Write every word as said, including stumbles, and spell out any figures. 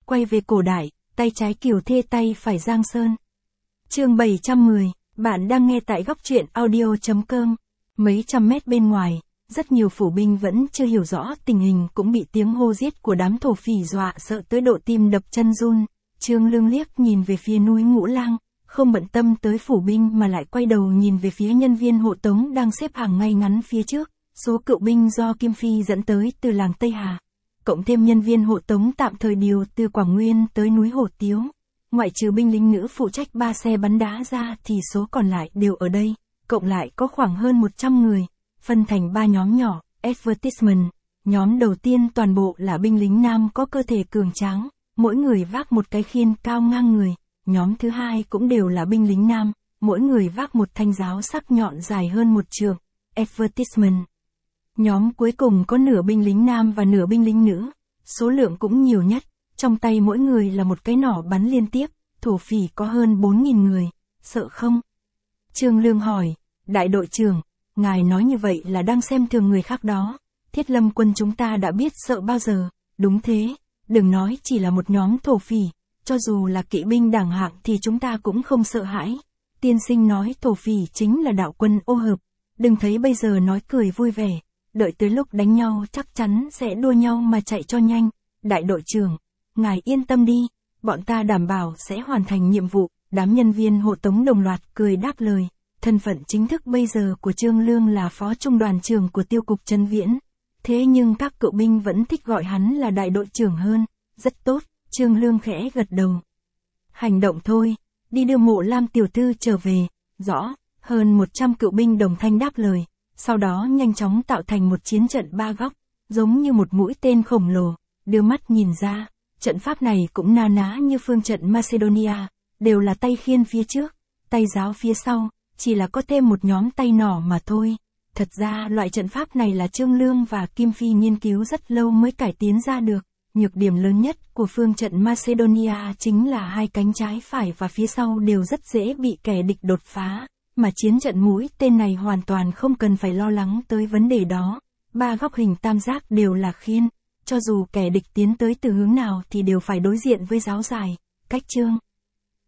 quay về cổ đại, tay trái Kiều Thê tay phải Giang Sơn. Chương bảy trăm mười, bạn đang nghe tại góc truyện audio chấm com. Mấy trăm mét bên ngoài, rất nhiều phủ binh vẫn chưa hiểu rõ tình hình cũng bị tiếng hô giết của đám thổ phỉ dọa sợ tới độ tim đập chân run. Trương Lương liếc nhìn về phía núi Ngũ Lang, không bận tâm tới phủ binh mà lại quay đầu nhìn về phía nhân viên hộ tống đang xếp hàng ngay ngắn phía trước, số cựu binh do Kim Phi dẫn tới từ làng Tây Hà. Cộng thêm nhân viên hộ tống tạm thời điều từ Quảng Nguyên tới núi Hổ Tiếu. Ngoại trừ binh lính nữ phụ trách ba xe bắn đá ra thì số còn lại đều ở đây, cộng lại có khoảng hơn một trăm người, phân thành ba nhóm nhỏ. Advertisement, nhóm đầu tiên toàn bộ là binh lính nam có cơ thể cường tráng, mỗi người vác một cái khiên cao ngang người. Nhóm thứ hai cũng đều là binh lính nam, mỗi người vác một thanh giáo sắc nhọn dài hơn một trượng. Advertisement. Nhóm cuối cùng có nửa binh lính nam và nửa binh lính nữ, số lượng cũng nhiều nhất, trong tay mỗi người là một cái nỏ bắn liên tiếp, thổ phỉ có hơn bốn nghìn người, sợ không? Trương Lương hỏi, đại đội trưởng, ngài nói như vậy là đang xem thường người khác đó, Thiết Lâm quân chúng ta đã biết sợ bao giờ, đúng thế, đừng nói chỉ là một nhóm thổ phỉ, cho dù là kỵ binh đẳng hạng thì chúng ta cũng không sợ hãi. Tiên sinh nói thổ phỉ chính là đạo quân ô hợp, đừng thấy bây giờ nói cười vui vẻ, đợi tới lúc đánh nhau chắc chắn sẽ đua nhau mà chạy cho nhanh. Đại đội trưởng, ngài yên tâm đi, bọn ta đảm bảo sẽ hoàn thành nhiệm vụ. Đám nhân viên hộ tống đồng loạt cười đáp lời. Thân phận chính thức bây giờ của Trương Lương là phó trung đoàn trưởng của tiêu cục Trấn Viễn. Thế nhưng các cựu binh vẫn thích gọi hắn là đại đội trưởng hơn. Rất tốt, Trương Lương khẽ gật đầu. Hành động thôi, đi đưa Mộ Lam tiểu thư trở về. Rõ, hơn một trăm cựu binh đồng thanh đáp lời. Sau đó nhanh chóng tạo thành một chiến trận ba góc, giống như một mũi tên khổng lồ. Đưa mắt nhìn ra, trận pháp này cũng na ná như phương trận Macedonia, đều là tay khiên phía trước, tay giáo phía sau, chỉ là có thêm một nhóm tay nỏ mà thôi. Thật ra loại trận pháp này là Trương Lương và Kim Phi nghiên cứu rất lâu mới cải tiến ra được. Nhược điểm lớn nhất của phương trận Macedonia chính là hai cánh trái phải và phía sau đều rất dễ bị kẻ địch đột phá, mà chiến trận mũi tên này hoàn toàn không cần phải lo lắng tới vấn đề đó. Ba góc hình tam giác đều là khiên, cho dù kẻ địch tiến tới từ hướng nào thì đều phải đối diện với giáo dài, cách trương.